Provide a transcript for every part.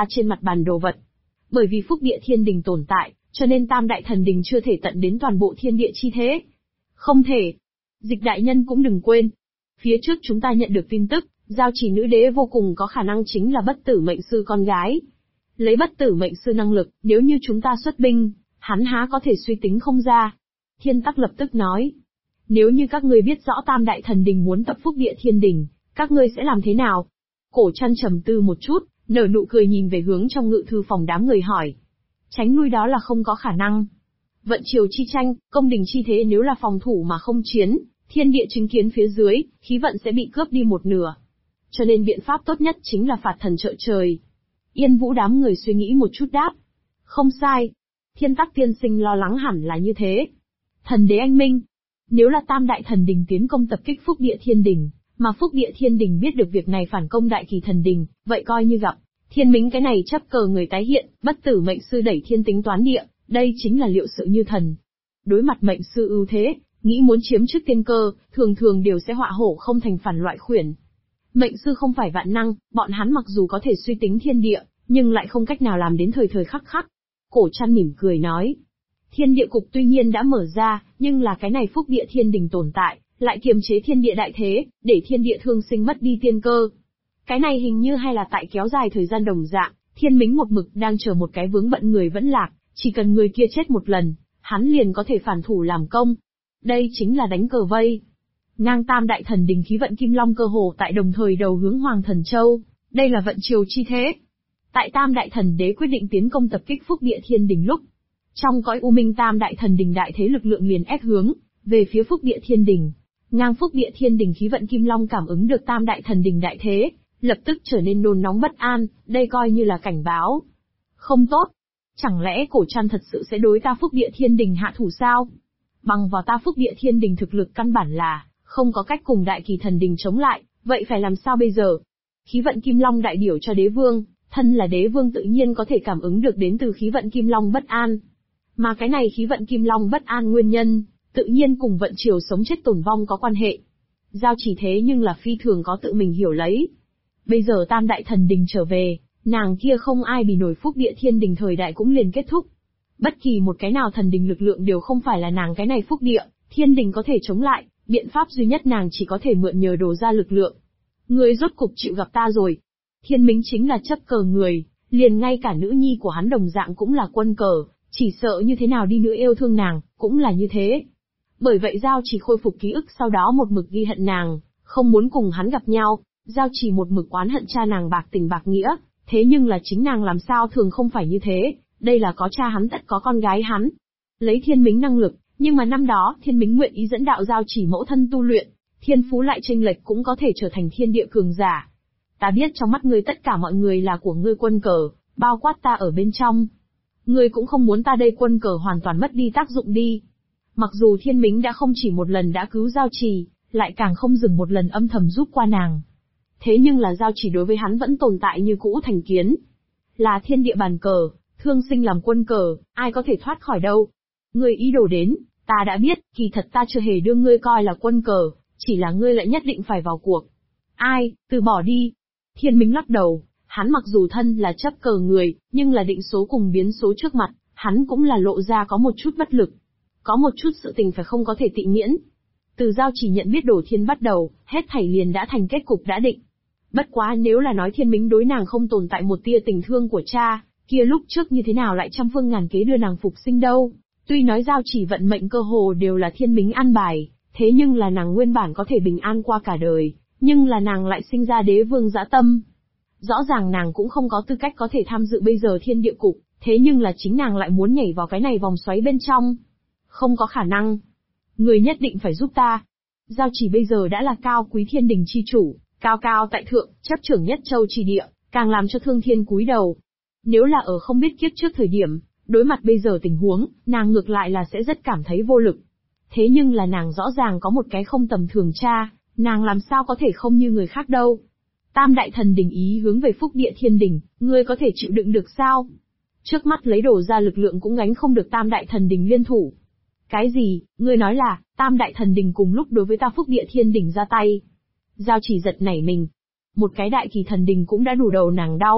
trên mặt bàn đồ vật. Bởi vì phúc địa thiên đình tồn tại, cho nên tam đại thần đình chưa thể tận đến toàn bộ thiên địa chi thế. Không thể. Dịch đại nhân cũng đừng quên. Phía trước chúng ta nhận được tin tức, giao chỉ nữ đế vô cùng có khả năng chính là bất tử mệnh sư con gái. Lấy bất tử mệnh sư năng lực, nếu như chúng ta xuất binh, hắn há có thể suy tính không ra. Thiên Tắc lập tức nói. Nếu như các ngươi biết rõ tam đại thần đình muốn tập phúc địa thiên đình, các ngươi sẽ làm thế nào? Cổ Trăn trầm tư một chút, nở nụ cười nhìn về hướng trong ngự thư phòng đám người hỏi. Tránh lui đó là không có khả năng. Vận triều chi tranh, công đình chi thế nếu là phòng thủ mà không chiến, thiên địa chứng kiến phía dưới, khí vận sẽ bị cướp đi một nửa. Cho nên biện pháp tốt nhất chính là phạt thần trợ trời. Yên Vũ đám người suy nghĩ một chút đáp. Không sai. Thiên Tắc tiên sinh lo lắng hẳn là như thế. Thần đế anh minh. Nếu là tam đại thần đình tiến công tập kích phúc địa thiên đình, mà phúc địa thiên đình biết được việc này phản công đại kỳ thần đình, vậy coi như gặp. Thiên Mính cái này chấp cờ người tái hiện, bất tử mệnh sư đẩy thiên tính toán địa, đây chính là liệu sự như thần. Đối mặt mệnh sư ưu thế, nghĩ muốn chiếm trước tiên cơ, thường thường đều sẽ họa hổ không thành phản loại khuyển. Mệnh sư không phải vạn năng, bọn hắn mặc dù có thể suy tính thiên địa, nhưng lại không cách nào làm đến thời thời khắc khắc. Cổ Trăn mỉm cười nói. Thiên địa cục tuy nhiên đã mở ra, nhưng là cái này phúc địa thiên đình tồn tại, lại kiềm chế thiên địa đại thế, để thiên địa thương sinh mất đi tiên cơ. Cái này hình như hay là tại kéo dài thời gian đồng dạng, Thiên Mính một mực đang chờ một cái vướng bận người vẫn lạc, chỉ cần người kia chết một lần, hắn liền có thể phản thủ làm công. Đây chính là đánh cờ vây. Ngang tam đại thần đình khí vận Kim Long cơ hồ tại đồng thời đầu hướng Hoàng Thần Châu, đây là vận triều chi thế. Tại tam đại thần đế quyết định tiến công tập kích phúc địa thiên đình lúc, trong cõi u minh tam đại thần đình đại thế lực lượng liền ép hướng về phía phúc địa thiên đình. Ngang phúc địa thiên đình khí vận Kim Long cảm ứng được tam đại thần đình đại thế, lập tức trở nên nôn nóng bất an, đây coi như là cảnh báo. Không tốt. Chẳng lẽ Cổ Trăn thật sự sẽ đối ta phúc địa thiên đình hạ thủ sao? Bằng vào ta phúc địa thiên đình thực lực căn bản là không có cách cùng đại kỳ thần đình chống lại, vậy phải làm sao bây giờ? Khí vận Kim Long đại điểu cho đế vương, thân là đế vương tự nhiên có thể cảm ứng được đến từ khí vận Kim Long bất an. Mà cái này khí vận Kim Long bất an nguyên nhân, tự nhiên cùng vận triều sống chết tồn vong có quan hệ. Giao chỉ thế nhưng là phi thường có tự mình hiểu lấy. Bây giờ tam đại thần đình trở về, nàng kia không ai bị nổi phúc địa thiên đình thời đại cũng liền kết thúc. Bất kỳ một cái nào thần đình lực lượng đều không phải là nàng cái này phúc địa, thiên đình có thể chống lại, biện pháp duy nhất nàng chỉ có thể mượn nhờ đồ ra lực lượng. Người rốt cục chịu gặp ta rồi. Thiên Mính chính là chấp cờ người, liền ngay cả nữ nhi của hắn đồng dạng cũng là quân cờ, chỉ sợ như thế nào đi nữa yêu thương nàng, cũng là như thế. Bởi vậy Giao chỉ khôi phục ký ức sau đó một mực ghi hận nàng, không muốn cùng hắn gặp nhau. Giao chỉ một mực oán hận cha nàng bạc tình bạc nghĩa, thế nhưng là chính nàng làm sao thường không phải như thế, đây là có cha hắn tất có con gái hắn. Lấy Thiên Mính năng lực, nhưng mà năm đó Thiên Mính nguyện ý dẫn đạo Giao chỉ mẫu thân tu luyện, thiên phú lại chênh lệch cũng có thể trở thành thiên địa cường giả. Ta biết trong mắt ngươi tất cả mọi người là của ngươi quân cờ, bao quát ta ở bên trong. Ngươi cũng không muốn ta đây quân cờ hoàn toàn mất đi tác dụng đi. Mặc dù Thiên Mính đã không chỉ một lần đã cứu Giao Chỉ, lại càng không dừng một lần âm thầm giúp qua nàng. Thế nhưng là Giao Chỉ đối với hắn vẫn tồn tại như cũ thành kiến. Là thiên địa bàn cờ, thương sinh làm quân cờ, ai có thể thoát khỏi đâu. Ngươi ý đồ đến, ta đã biết, kỳ thật ta chưa hề đưa ngươi coi là quân cờ, chỉ là ngươi lại nhất định phải vào cuộc. Ai, từ bỏ đi. Thiên Mính lắc đầu, hắn mặc dù thân là chấp cờ người, nhưng là định số cùng biến số trước mặt, hắn cũng là lộ ra có một chút bất lực. Có một chút sự tình phải không có thể tị miễn. Từ Giao Chỉ nhận biết đổ thiên bắt đầu, hết thảy liền đã thành kết cục đã định. Bất quá nếu là nói Thiên Mính đối nàng không tồn tại một tia tình thương của cha, kia lúc trước như thế nào lại trăm phương ngàn kế đưa nàng phục sinh đâu. Tuy nói Giao Chỉ vận mệnh cơ hồ đều là Thiên Mính an bài, thế nhưng là nàng nguyên bản có thể bình an qua cả đời, nhưng là nàng lại sinh ra đế vương dã tâm. Rõ ràng nàng cũng không có tư cách có thể tham dự bây giờ thiên địa cục, thế nhưng là chính nàng lại muốn nhảy vào cái này vòng xoáy bên trong. Không có khả năng. Người nhất định phải giúp ta. Giao Chỉ bây giờ đã là cao quý thiên đình chi chủ, cao cao tại thượng, chấp trưởng nhất châu chi địa, càng làm cho thương thiên cúi đầu. Nếu là ở không biết kiếp trước thời điểm, đối mặt bây giờ tình huống, nàng ngược lại là sẽ rất cảm thấy vô lực. Thế nhưng là nàng rõ ràng có một cái không tầm thường cha, nàng làm sao có thể không như người khác đâu. Tam đại thần đình ý hướng về phúc địa thiên đình, ngươi có thể chịu đựng được sao? Trước mắt lấy đổ ra lực lượng cũng gánh không được tam đại thần đình liên thủ. Cái gì, ngươi nói là, tam đại thần đình cùng lúc đối với ta phúc địa thiên đình ra tay. Giao Chỉ giật nảy mình. Một cái đại kỳ thần đình cũng đã đủ đầu nàng đau,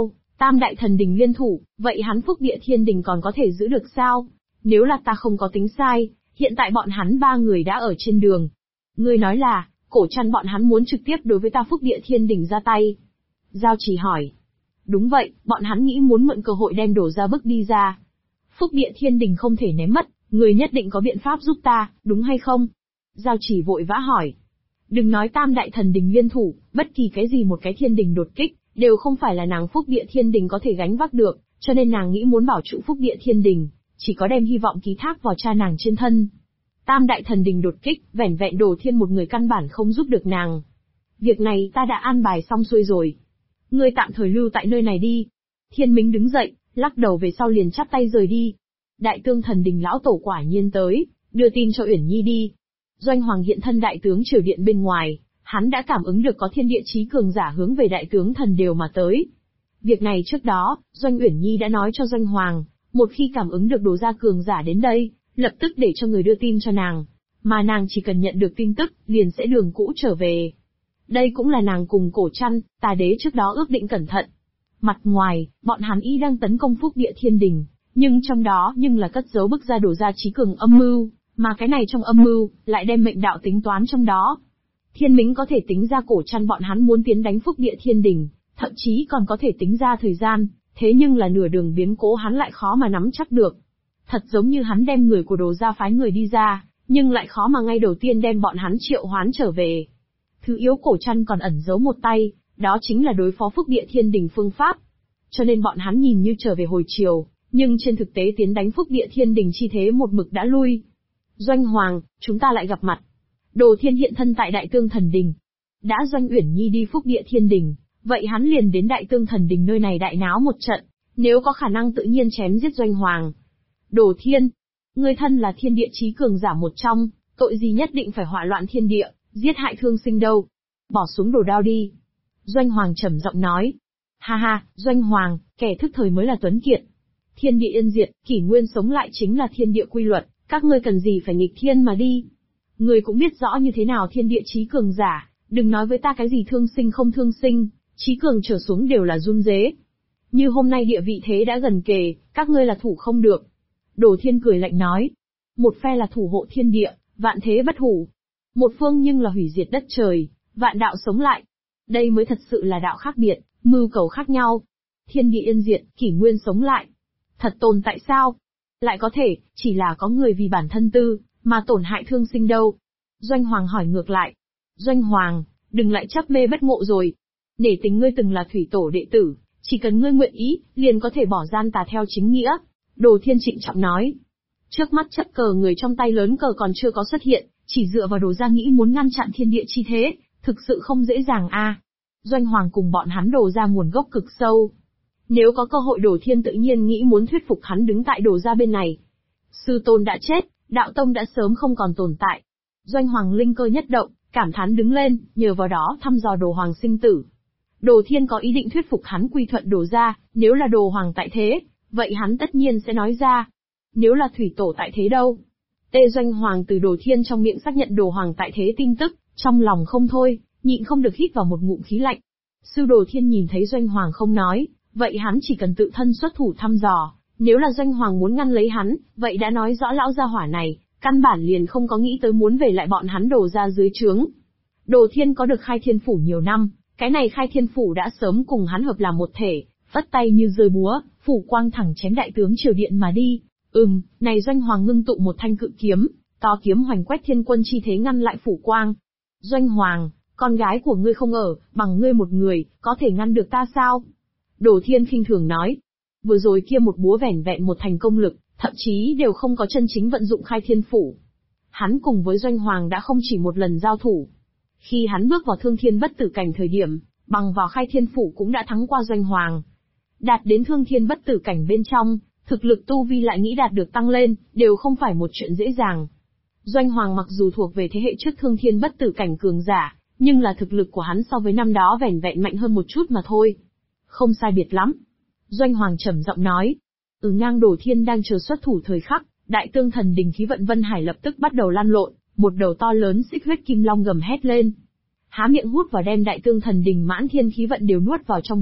Tam đại thần đình liên thủ, vậy hắn phúc địa thiên đình còn có thể giữ được sao? Nếu là ta không có tính sai, hiện tại bọn hắn 3 người đã ở trên đường. Ngươi nói là, Cổ Trăn bọn hắn muốn trực tiếp đối với ta phúc địa thiên đình ra tay. Giao Chỉ hỏi. Đúng vậy, bọn hắn nghĩ muốn mượn cơ hội đem đổ ra bức đi ra. Phúc địa thiên đình không thể ném mất, người nhất định có biện pháp giúp ta, đúng hay không? Giao Chỉ vội vã hỏi. Đừng nói tam đại thần đình liên thủ, bất kỳ cái gì một cái thiên đình đột kích, đều không phải là nàng phúc địa thiên đình có thể gánh vác được, cho nên nàng nghĩ muốn bảo trụ phúc địa thiên đình, chỉ có đem hy vọng ký thác vào cha nàng trên thân. Tam đại thần đình đột kích, vẻn vẹn Đồ Thiên một người căn bản không giúp được nàng. Việc này ta đã an bài xong xuôi rồi. Ngươi tạm thời lưu tại nơi này đi. Thiên Minh đứng dậy, lắc đầu về sau liền chắp tay rời đi. Đại Tương thần đình lão tổ quả nhiên tới, đưa tin cho Uyển Nhi đi. Doanh Hoàng hiện thân đại tướng triều điện bên ngoài, hắn đã cảm ứng được có thiên địa chí cường giả hướng về đại tướng thần đều mà tới. Việc này trước đó, Doanh Uyển Nhi đã nói cho Doanh Hoàng, một khi cảm ứng được đồ gia cường giả đến đây, lập tức để cho người đưa tin cho nàng, mà nàng chỉ cần nhận được tin tức, liền sẽ đường cũ trở về. Đây cũng là nàng cùng Cổ Trăn, Tà Đế trước đó ước định cẩn thận. Mặt ngoài, bọn hắn y đang tấn công phúc địa thiên đình, nhưng trong đó là cất giấu bức ra đồ gia chí cường âm mưu, mà cái này trong âm mưu, lại đem mệnh đạo tính toán trong đó. Thiên Mính có thể tính ra Cổ Trăn bọn hắn muốn tiến đánh phúc địa thiên đình, thậm chí còn có thể tính ra thời gian, thế nhưng là nửa đường biến cố hắn lại khó mà nắm chắc được. Thật giống như hắn đem người của đồ gia phái người đi ra, nhưng lại khó mà ngay đầu tiên đem bọn hắn triệu hoán trở về. Thứ yếu Cổ Trăn còn ẩn giấu một tay, đó chính là đối phó phúc địa thiên đình phương pháp. Cho nên bọn hắn nhìn như trở về hồi chiều, nhưng trên thực tế tiến đánh phúc địa thiên đình chi thế một mực đã lui. Doanh Hoàng, chúng ta lại gặp mặt. Đồ Thiên hiện thân tại Đại Tương thần đình. Đã Doanh Uyển Nhi đi phúc địa thiên đình, vậy hắn liền đến Đại Tương thần đình nơi này đại náo một trận, nếu có khả năng tự nhiên chém giết Doanh Hoàng. Đồ Thiên, ngươi thân là thiên địa chí cường giả một trong, tội gì nhất định phải hỏa loạn thiên địa, giết hại thương sinh đâu? Bỏ xuống đồ đao đi. Doanh Hoàng trầm giọng nói. Ha ha, Doanh Hoàng, kẻ thức thời mới là tuấn kiệt. Thiên địa yên diệt, kỷ nguyên sống lại chính là thiên địa quy luật, các ngươi cần gì phải nghịch thiên mà đi? Ngươi cũng biết rõ như thế nào thiên địa chí cường giả, đừng nói với ta cái gì thương sinh không thương sinh, chí cường trở xuống đều là run rế. Như hôm nay địa vị thế đã gần kề, các ngươi là thủ không được. Đồ Thiên cười lạnh nói. Một phe là thủ hộ thiên địa, vạn thế bất hủ. Một phương nhưng là hủy diệt đất trời, vạn đạo sống lại. Đây mới thật sự là đạo khác biệt, mưu cầu khác nhau. Thiên địa yên diệt, kỷ nguyên sống lại. Thật tồn tại sao? Lại có thể, chỉ là có người vì bản thân tư, mà tổn hại thương sinh đâu? Doanh Hoàng hỏi ngược lại. Doanh Hoàng, đừng lại chấp mê bất ngộ rồi. Nể tình ngươi từng là thủy tổ đệ tử, chỉ cần ngươi nguyện ý, liền có thể bỏ gian tà theo chính nghĩa. Đồ Thiên trịnh trọng nói. Trước mắt chấp cờ người trong tay lớn cờ còn chưa có xuất hiện, chỉ dựa vào Đồ gia nghĩ muốn ngăn chặn thiên địa chi thế, thực sự không dễ dàng a. Doanh Hoàng cùng bọn hắn Đồ gia nguồn gốc cực sâu. Nếu có cơ hội Đồ Thiên tự nhiên nghĩ muốn thuyết phục hắn đứng tại Đồ gia bên này. Sư tôn đã chết, đạo tông đã sớm không còn tồn tại. Doanh Hoàng linh cơ nhất động, cảm thán đứng lên, nhờ vào đó thăm dò Đồ Hoàng sinh tử. Đồ Thiên có ý định thuyết phục hắn quy thuận Đồ gia, nếu là Đồ Hoàng tại thế, vậy hắn tất nhiên sẽ nói ra. Nếu là thủy tổ tại thế đâu? Tê Doanh Hoàng từ Đồ Thiên trong miệng xác nhận Đồ Hoàng tại thế tin tức, trong lòng không thôi, nhịn không được hít vào một ngụm khí lạnh. Sư Đồ Thiên nhìn thấy Doanh Hoàng không nói, vậy hắn chỉ cần tự thân xuất thủ thăm dò, nếu là Doanh Hoàng muốn ngăn lấy hắn, vậy đã nói rõ lão gia hỏa này, căn bản liền không có nghĩ tới muốn về lại bọn hắn Đồ gia dưới trướng. Đồ Thiên có được Khai Thiên Phủ nhiều năm, cái này Khai Thiên Phủ đã sớm cùng hắn hợp làm một thể, vất tay như rơi búa, phủ quang thẳng chém đại tướng triều điện mà đi. Này Doanh Hoàng ngưng tụ một thanh cự kiếm, to kiếm hoành quét thiên quân chi thế ngăn lại phủ quang. Doanh Hoàng, con gái của ngươi không ở, bằng ngươi một người, có thể ngăn được ta sao? Đồ Thiên khinh thường nói. Vừa rồi kia một búa vẻn vẹn một thành công lực, thậm chí đều không có chân chính vận dụng Khai Thiên Phủ. Hắn cùng với Doanh Hoàng đã không chỉ một lần giao thủ. Khi hắn bước vào thương thiên bất tử cảnh thời điểm, bằng vào Khai Thiên Phủ cũng đã thắng qua Doanh Hoàng. Đạt đến thương thiên bất tử cảnh bên trong, thực lực tu vi lại nghĩ đạt được tăng lên, đều không phải một chuyện dễ dàng. Doanh Hoàng mặc dù thuộc về thế hệ trước thương thiên bất tử cảnh cường giả, nhưng là thực lực của hắn so với năm đó vẻn vẹn mạnh hơn một chút mà thôi. Không sai biệt lắm. Doanh Hoàng trầm giọng nói. Ngang Đồ Thiên đang chờ xuất thủ thời khắc, Đại Tương thần đình khí vận Vân Hải lập tức bắt đầu lăn lộn, một đầu to lớn xích huyết kim long gầm hét lên. Há miệng hút vào đem Đại Tương thần đình mãn thiên khí vận đều nuốt vào trong bụng,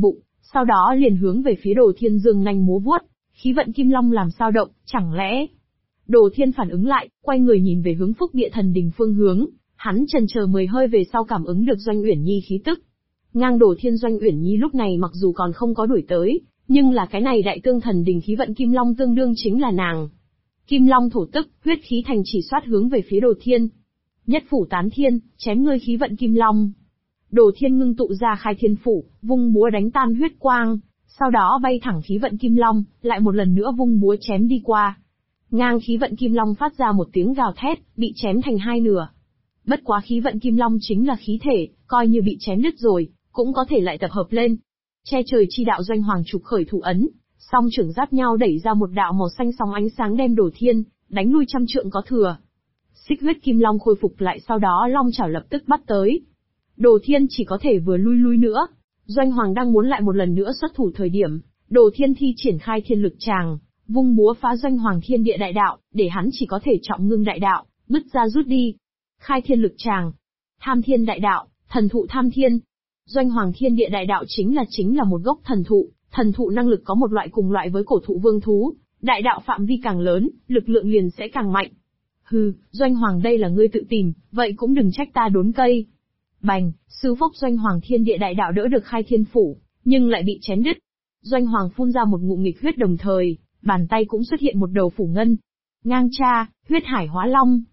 sau đó liền hướng về phía Đồ Thiên dương nhanh múa vuốt, khí vận kim long làm sao động, chẳng lẽ... Đồ Thiên phản ứng lại, quay người nhìn về hướng Phúc Địa Thần Đình phương hướng, hắn chần chờ 10 hơi về sau cảm ứng được Doanh Uyển Nhi khí tức. Ngang Đồ Thiên Doanh Uyển Nhi lúc này mặc dù còn không có đuổi tới, nhưng là cái này Đại Tương Thần Đình khí vận kim long tương đương chính là nàng. Kim long thổ tức, huyết khí thành chỉ xoát hướng về phía Đồ Thiên. Nhất phủ tán thiên, chém ngươi khí vận kim long. Đồ Thiên ngưng tụ ra khai thiên phủ, vung búa đánh tan huyết quang, sau đó bay thẳng khí vận kim long, lại một lần nữa vung búa chém đi qua. Ngang khí vận kim long phát ra một tiếng gào thét, bị chém thành hai nửa. Bất quá khí vận kim long chính là khí thể, coi như bị chém đứt rồi, cũng có thể lại tập hợp lên. Che trời chi đạo Doanh Hoàng trục khởi thủ ấn, song trưởng giáp nhau đẩy ra một đạo màu xanh sóng ánh sáng đem Đồ Thiên đánh lui trăm trượng có thừa. Xích huyết kim long khôi phục lại, sau đó long chảo lập tức bắt tới. Đồ Thiên chỉ có thể vừa lui nữa. Doanh Hoàng đang muốn lại một lần nữa xuất thủ thời điểm, Đồ Thiên thi triển khai thiên lực tràng, vung búa phá Doanh Hoàng thiên địa đại đạo, để hắn chỉ có thể trọng ngưng đại đạo, bứt ra rút đi. Khai thiên lực tràng, tham thiên đại đạo, thần thụ tham thiên. Doanh Hoàng thiên địa đại đạo chính là một gốc thần thụ năng lực có một loại cùng loại với cổ thụ vương thú, đại đạo phạm vi càng lớn, lực lượng liền sẽ càng mạnh. Hừ, Doanh Hoàng đây là ngươi tự tìm, vậy cũng đừng trách ta đốn cây. Bành, sư phốc Doanh Hoàng thiên địa đại đạo đỡ được khai thiên phủ, nhưng lại bị chém đứt. Doanh Hoàng phun ra một ngụm nghịch huyết, đồng thời, bàn tay cũng xuất hiện một đầu phủ ngân. Ngang cha, huyết hải hóa long,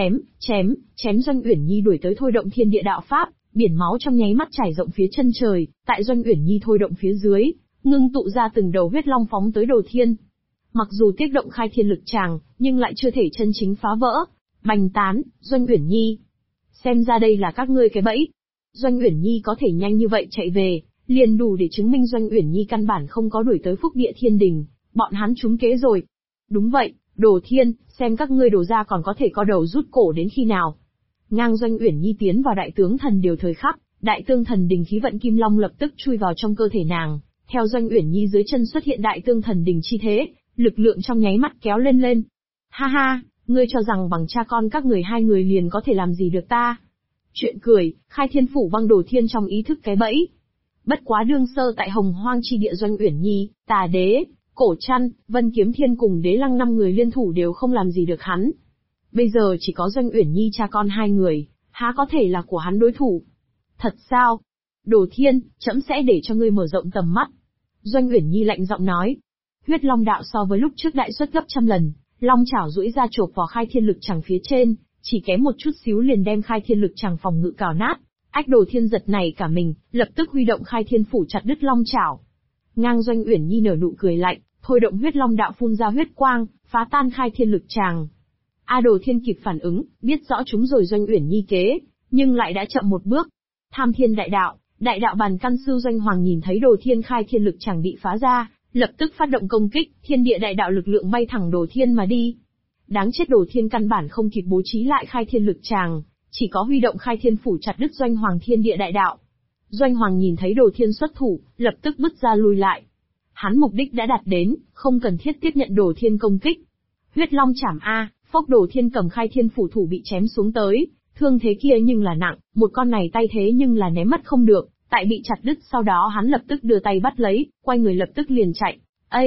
chém Doanh Uyển Nhi đuổi tới thôi động thiên địa đạo pháp, biển máu trong nháy mắt trải rộng phía chân trời, tại Doanh Uyển Nhi thôi động phía dưới, ngưng tụ ra từng đầu huyết long phóng tới Đồ Thiên. Mặc dù tiếc động khai thiên lực tràng, nhưng lại chưa thể chân chính phá vỡ. Bành tán, Doanh Uyển Nhi. Xem ra đây là các ngươi cái bẫy. Doanh Uyển Nhi có thể nhanh như vậy chạy về, liền đủ để chứng minh Doanh Uyển Nhi căn bản không có đuổi tới Phúc Địa Thiên Đình, bọn hắn trúng kế rồi. Đúng vậy, Đồ Thiên, xem các ngươi Đồ gia còn có thể co đầu rút cổ đến khi nào. Ngang Doanh Uyển Nhi tiến vào Đại Tướng Thần Điều thời khắc, Đại Tương Thần Đình khí vận kim long lập tức chui vào trong cơ thể nàng, theo Doanh Uyển Nhi dưới chân xuất hiện Đại Tương Thần Đình chi thế, lực lượng trong nháy mắt kéo lên. Ha ha, ngươi cho rằng bằng cha con các người hai người liền có thể làm gì được ta? Chuyện cười, khai thiên phủ văng Đồ Thiên trong ý thức cái bẫy. Bất quá đương sơ tại Hồng Hoang chi địa Doanh Uyển Nhi, Tà Đế, Cổ Trăn, Vân Kiếm Thiên cùng Đế Lăng 5 người liên thủ đều không làm gì được hắn. Bây giờ chỉ có Doanh Uyển Nhi cha con hai người, há có thể là của hắn đối thủ? Thật sao? Đồ Thiên, trẫm sẽ để cho ngươi mở rộng tầm mắt. Doanh Uyển Nhi lạnh giọng nói. Huyết Long đạo so với lúc trước đại suất gấp trăm lần, long chảo duỗi ra chộp vào khai thiên lực chẳng phía trên, chỉ kém một chút xíu liền đem khai thiên lực chẳng phòng ngự cào nát. Ách Đồ Thiên giật này cả mình, lập tức huy động khai thiên phủ chặt đứt long chảo. Ngang Doanh Uyển Nhi nở nụ cười lạnh, thôi động huyết long đạo phun ra huyết quang, phá tan khai thiên lực tràng. Đồ Thiên kịp phản ứng, biết rõ chúng rồi Doanh Uyển Nhi kế, nhưng lại đã chậm một bước. Tham thiên đại đạo bàn căn sư Doanh Hoàng nhìn thấy Đồ Thiên khai thiên lực tràng bị phá ra, lập tức phát động công kích, thiên địa đại đạo lực lượng bay thẳng Đồ Thiên mà đi. Đáng chết, Đồ Thiên căn bản không kịp bố trí lại khai thiên lực tràng, chỉ có huy động khai thiên phủ chặt đứt Doanh Hoàng thiên địa đại đạo. Doanh Hoàng nhìn thấy Đồ Thiên xuất thủ, lập tức bứt ra lui lại. Hắn mục đích đã đạt đến, không cần thiết tiếp nhận Đồ Thiên công kích. Huyết Long chảm a, phốc Đồ Thiên cầm khai thiên phủ thủ bị chém xuống tới, thương thế kia nhưng là nặng, một con này tay thế nhưng là ném mất không được, tại bị chặt đứt sau đó hắn lập tức đưa tay bắt lấy, quay người lập tức liền chạy.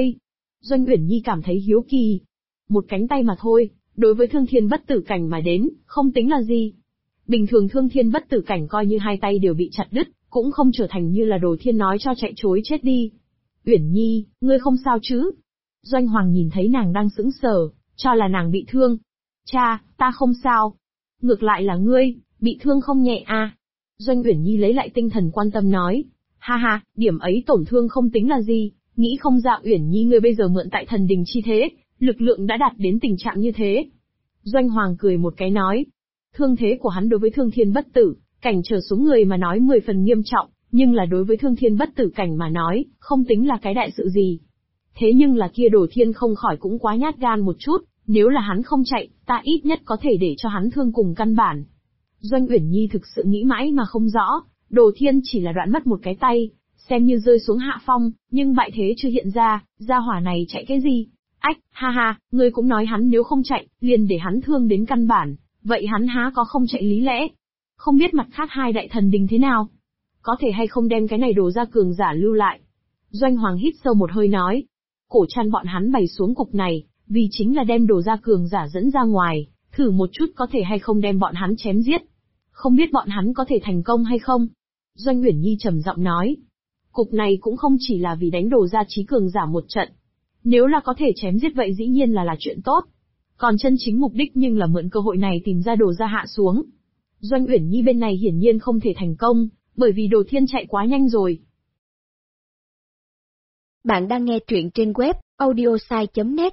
Doanh Uyển Nhi cảm thấy hiếu kỳ. Một cánh tay mà thôi, đối với thương thiên bất tử cảnh mà đến, không tính là gì. Bình thường thương thiên bất tử cảnh coi như hai tay đều bị chặt đứt, cũng không trở thành như là Đồ Thiên nói cho chạy chối chết đi. Uyển Nhi, ngươi không sao chứ? Doanh Hoàng nhìn thấy nàng đang sững sờ, cho là nàng bị thương. Cha, ta không sao. Ngược lại là ngươi, bị thương không nhẹ à? Doanh Uyển Nhi lấy lại tinh thần quan tâm nói. Ha ha, điểm ấy tổn thương không tính là gì, nghĩ không ra Uyển Nhi ngươi bây giờ mượn tại thần đình chi thế, lực lượng đã đạt đến tình trạng như thế. Doanh Hoàng cười một cái nói. Thương thế của hắn đối với thương thiên bất tử cảnh trở xuống người mà nói 10 phần nghiêm trọng, nhưng là đối với thương thiên bất tử cảnh mà nói, không tính là cái đại sự gì. Thế nhưng là kia Đồ Thiên không khỏi cũng quá nhát gan một chút, nếu là hắn không chạy, ta ít nhất có thể để cho hắn thương cùng căn bản. Doanh Uyển Nhi thực sự nghĩ mãi mà không rõ, Đồ Thiên chỉ là đoạn mất một cái tay, xem như rơi xuống hạ phong, nhưng bại thế chưa hiện ra, gia hỏa này chạy cái gì? Ha ha, ngươi cũng nói hắn nếu không chạy, liền để hắn thương đến căn bản, vậy hắn há có không chạy lý lẽ? Không biết mặt khác hai đại thần đình thế nào? Có thể hay không đem cái này Đồ gia cường giả lưu lại? Doanh Hoàng hít sâu một hơi nói. Cổ Trăn bọn hắn bày xuống cục này, vì chính là đem đồ ra cường giả dẫn ra ngoài, thử một chút có thể hay không đem bọn hắn chém giết. Không biết bọn hắn có thể thành công hay không? Doanh Uyển Nhi trầm giọng nói. Cục này cũng không chỉ là vì đánh đồ ra trí cường giả một trận. Nếu là có thể chém giết vậy dĩ nhiên là chuyện tốt. Còn chân chính mục đích nhưng là mượn cơ hội này tìm ra đồ ra hạ xuống. Doanh Uyển Nhi bên này hiển nhiên không thể thành công, bởi vì Đồ Thiên chạy quá nhanh rồi. Bạn đang nghe truyện trên web audiosai.net.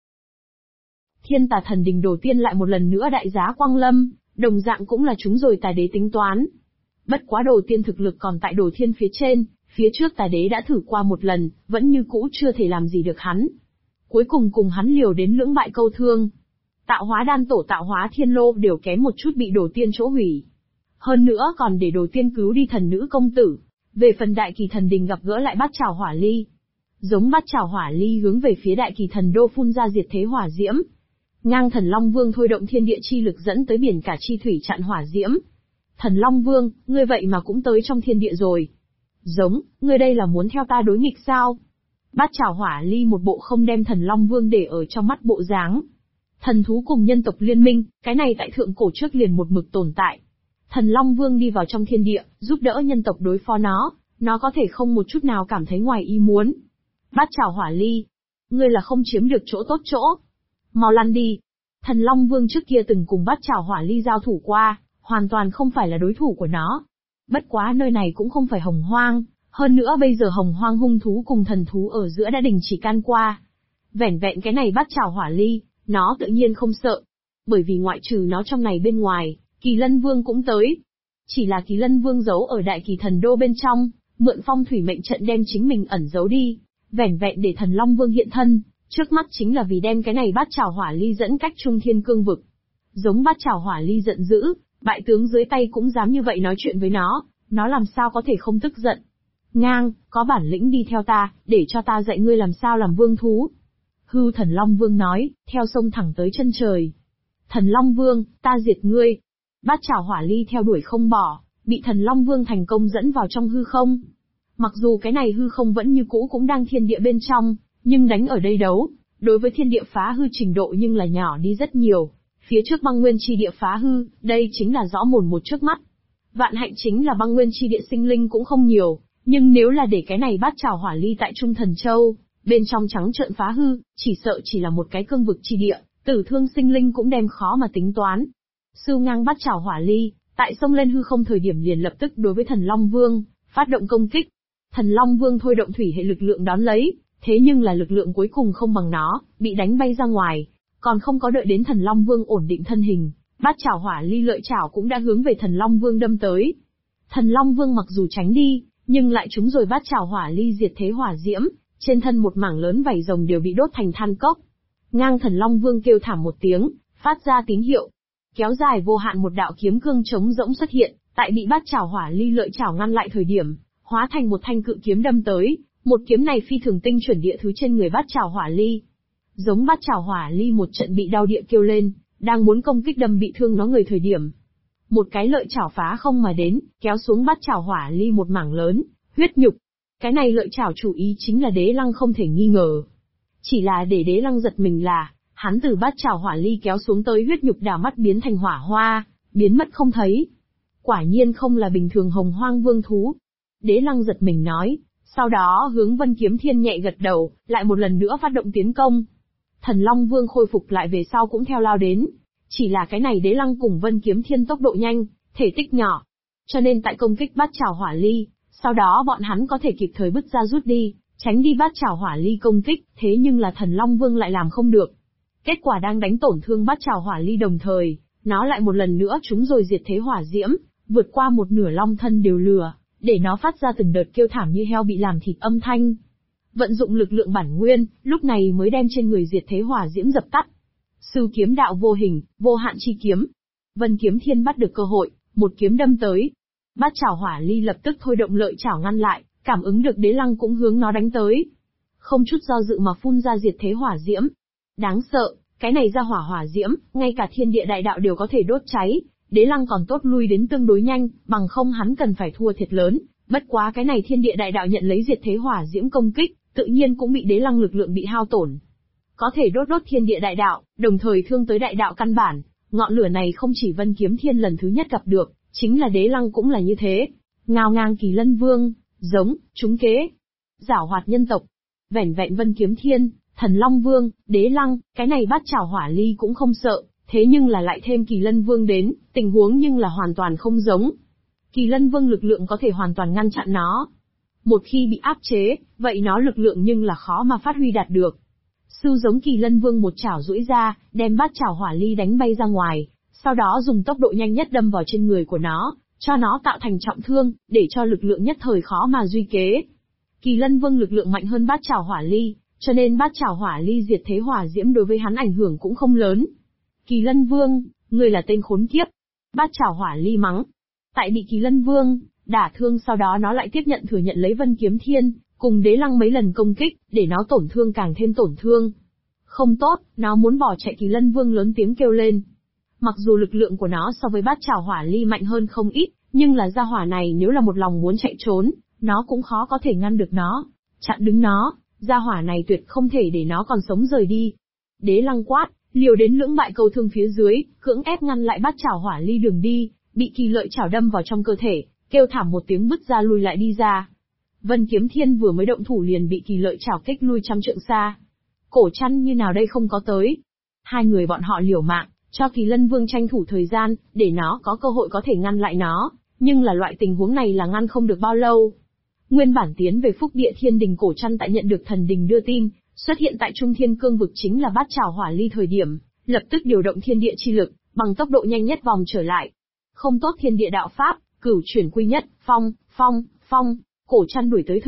Thiên Tà Thần Đình Đồ Tiên lại một lần nữa đại giá quang lâm, đồng dạng cũng là chúng rồi Tà Đế tính toán. Bất quá Đồ Tiên thực lực còn tại Đồ Thiên phía trên, phía trước Tà Đế đã thử qua một lần, vẫn như cũ chưa thể làm gì được hắn. Cuối cùng cùng hắn liều đến lưỡng bại câu thương. Tạo hóa đan tổ tạo hóa thiên lô đều kém một chút bị Đồ Tiên chỗ hủy. Hơn nữa còn để Đồ Tiên cứu đi thần nữ công tử. Về phần Đại Kỳ Thần Đình gặp gỡ lại Bát Chảo Hỏa Ly. Giống Bát Chảo Hỏa Ly hướng về phía Đại Kỳ Thần Đô phun ra diệt thế hỏa diễm. Ngang Thần Long Vương thôi động thiên địa chi lực dẫn tới biển cả chi thủy chặn hỏa diễm. Thần Long Vương, ngươi vậy mà cũng tới trong thiên địa rồi. Giống, ngươi đây là muốn theo ta đối nghịch sao? Bát Chảo Hỏa Ly một bộ không đem Thần Long Vương để ở trong mắt bộ dáng. Thần thú cùng nhân tộc liên minh, cái này tại thượng cổ trước liền một mực tồn tại. Thần Long Vương đi vào trong thiên địa, giúp đỡ nhân tộc đối phó nó có thể không một chút nào cảm thấy ngoài ý muốn. Bát Chảo Hỏa Ly, ngươi là không chiếm được chỗ tốt chỗ. Mau lăn đi. Thần Long Vương trước kia từng cùng Bát Chảo Hỏa Ly giao thủ qua, hoàn toàn không phải là đối thủ của nó. Bất quá nơi này cũng không phải Hồng Hoang, hơn nữa bây giờ Hồng Hoang hung thú cùng thần thú ở giữa đã đình chỉ can qua. Vẻn vẹn cái này Bát Chảo Hỏa Ly, nó tự nhiên không sợ. Bởi vì ngoại trừ nó trong này bên ngoài, Kỳ Lân Vương cũng tới. Chỉ là Kỳ Lân Vương giấu ở Đại Kỳ Thần Đô bên trong, mượn phong thủy mệnh trận đem chính mình ẩn giấu đi. Vẻn vẹn để Thần Long Vương hiện thân, trước mắt chính là vì đem cái này Bát Chảo Hỏa Ly dẫn cách Trung Thiên Cương vực. Giống Bát Chảo Hỏa Ly giận dữ, bại tướng dưới tay cũng dám như vậy nói chuyện với nó làm sao có thể không tức giận. Ngang, có bản lĩnh đi theo ta, để cho ta dạy ngươi làm sao làm vương thú. Hư Thần Long Vương nói, theo sông thẳng tới chân trời. Thần Long Vương, ta diệt ngươi. Bát Chảo Hỏa Ly theo đuổi không bỏ, bị Thần Long Vương thành công dẫn vào trong hư không. Mặc dù cái này hư không vẫn như cũ cũng đang thiên địa bên trong, nhưng đánh ở đây đấu, đối với thiên địa phá hư trình độ nhưng là nhỏ đi rất nhiều. Phía trước băng nguyên chi địa phá hư, đây chính là rõ mồn một trước mắt. Vạn hạnh chính là băng nguyên chi địa sinh linh cũng không nhiều, nhưng nếu là để cái này Bát Chảo Hỏa Ly tại Trung Thần Châu, bên trong trắng trợn phá hư, chỉ sợ chỉ là một cái cương vực chi địa, tử thương sinh linh cũng đem khó mà tính toán. Sưu ngang Bát Chảo Hỏa Ly, tại sông lên hư không thời điểm liền lập tức đối với Thần Long Vương, phát động công kích. Thần Long Vương thôi động thủy hệ lực lượng đón lấy, thế nhưng là lực lượng cuối cùng không bằng nó, bị đánh bay ra ngoài, còn không có đợi đến Thần Long Vương ổn định thân hình, Bát Chảo Hỏa Ly lợi chảo cũng đã hướng về Thần Long Vương đâm tới. Thần Long Vương mặc dù tránh đi, nhưng lại trúng rồi Bát Chảo Hỏa Ly diệt thế hỏa diễm, trên thân một mảng lớn vảy rồng đều bị đốt thành than cốc. Ngang Thần Long Vương kêu thảm một tiếng, phát ra tín hiệu. Kéo dài vô hạn một đạo kiếm cương trống rỗng xuất hiện, tại bị Bát Chảo Hỏa Ly lợi chảo ngăn lại thời điểm, hóa thành một thanh cự kiếm đâm tới, một kiếm này phi thường tinh chuẩn địa thứ trên người Bát Chảo Hỏa Ly. Giống Bát Chảo Hỏa Ly một trận bị đau địa kêu lên, đang muốn công kích đâm bị thương nó người thời điểm. Một cái lợi chảo phá không mà đến, kéo xuống Bát Chảo Hỏa Ly một mảng lớn, huyết nhục. Cái này lợi chảo chủ ý chính là Đế Lăng không thể nghi ngờ. Chỉ là để Đế Lăng giật mình là, hắn từ Bát Chảo Hỏa Ly kéo xuống tới huyết nhục đảo mắt biến thành hỏa hoa, biến mất không thấy. Quả nhiên không là bình thường Hồng Hoang vương thú. Đế Lăng giật mình nói, sau đó hướng Vân Kiếm Thiên nhẹ gật đầu, lại một lần nữa phát động tiến công. Thần Long Vương khôi phục lại về sau cũng theo lao đến. Chỉ là cái này Đế Lăng cùng Vân Kiếm Thiên tốc độ nhanh, thể tích nhỏ. Cho nên tại công kích Bát Chảo Hỏa Ly, sau đó bọn hắn có thể kịp thời bứt ra rút đi, tránh đi Bát Chảo Hỏa Ly công kích, thế nhưng là Thần Long Vương lại làm không được. Kết quả đang đánh tổn thương Bát Chảo Hỏa Ly đồng thời, nó lại một lần nữa trúng rồi diệt thế hỏa diễm, vượt qua một nửa long thân đều lừa, để nó phát ra từng đợt kêu thảm như heo bị làm thịt âm thanh. Vận dụng lực lượng bản nguyên, lúc này mới đem trên người diệt thế hỏa diễm dập tắt. Sư kiếm đạo vô hình, vô hạn chi kiếm. Vân Kiếm Thiên bắt được cơ hội, một kiếm đâm tới. Bát Chảo Hỏa Ly lập tức thôi động lợi chảo ngăn lại, cảm ứng được Đế Lăng cũng hướng nó đánh tới. Không chút do dự mà phun ra diệt thế hỏa diễm. Đáng sợ, cái này ra hỏa diễm, ngay cả thiên địa đại đạo đều có thể đốt cháy. Đế Lăng còn tốt lui đến tương đối nhanh, bằng không hắn cần phải thua thiệt lớn, Bất quá cái này thiên địa đại đạo nhận lấy diệt thế hỏa diễm công kích, tự nhiên cũng bị đế lăng lực lượng bị hao tổn. Có thể đốt thiên địa đại đạo, đồng thời thương tới đại đạo căn bản, ngọn lửa này không chỉ Vân Kiếm Thiên lần thứ nhất gặp được, chính là đế lăng cũng là như thế. Ngao ngang Kỳ Lân Vương, giống, trúng kế. Giảo hoạt nhân tộc, vẻn vẹn Vân Kiếm Thiên, Thần Long Vương, đế lăng, cái này bát chảo hỏa ly cũng không sợ, thế nhưng là lại thêm Kỳ Lân Vương đến, tình huống nhưng là hoàn toàn không giống. Kỳ Lân Vương lực lượng có thể hoàn toàn ngăn chặn nó. Một khi bị áp chế, vậy nó lực lượng nhưng là khó mà phát huy đạt được. Sư giống Kỳ Lân Vương một chảo duỗi ra, đem bát chảo hỏa ly đánh bay ra ngoài, sau đó dùng tốc độ nhanh nhất đâm vào trên người của nó, cho nó tạo thành trọng thương, để cho lực lượng nhất thời khó mà duy kế. Kỳ Lân Vương lực lượng mạnh hơn bát chảo hỏa ly, cho nên bát chảo hỏa ly diệt thế hỏa diễm đối với hắn ảnh hưởng cũng không lớn. Kỳ Lân Vương, ngươi là tên khốn kiếp. Bát chảo hỏa ly mắng. Tại bị Kỳ Lân Vương đả thương, sau đó nó lại tiếp nhận thừa nhận lấy Vân Kiếm Thiên cùng đế lăng mấy lần công kích, để nó tổn thương càng thêm tổn thương. Không tốt, nó muốn bỏ chạy. Kỳ Lân Vương lớn tiếng kêu lên. Mặc dù lực lượng của nó so với bát chảo hỏa ly mạnh hơn không ít, nhưng là gia hỏa này nếu là một lòng muốn chạy trốn, nó cũng khó có thể ngăn được nó, chặn đứng nó, gia hỏa này tuyệt không thể để nó còn sống rời đi. Đế lăng quát, liều đến lưỡng bại cầu thương phía dưới, cưỡng ép ngăn lại bát chảo hỏa ly đường đi, bị Kỳ Lợi chảo đâm vào trong cơ thể, kêu thảm một tiếng bứt ra lui lại đi ra. Vân Kiếm Thiên vừa mới động thủ liền bị Kỳ Lợi chảo kích lui trăm trượng xa. Cổ Trăn như nào đây không có tới. Hai người bọn họ liều mạng, cho Kỳ Lân Vương tranh thủ thời gian, để nó có cơ hội có thể ngăn lại nó, nhưng là loại tình huống này là ngăn không được bao lâu. Nguyên bản tiến về Phúc Địa Thiên Đình Cổ Trăn tại nhận được thần đình đưa tin, xuất hiện tại Trung Thiên Cương vực chính là bát chảo hỏa ly thời điểm, lập tức điều động thiên địa chi lực, bằng tốc độ nhanh nhất vòng trở lại. Không tốt thiên địa đạo pháp, cửu chuyển quy nhất, phong, Cổ Trăn đuổi tới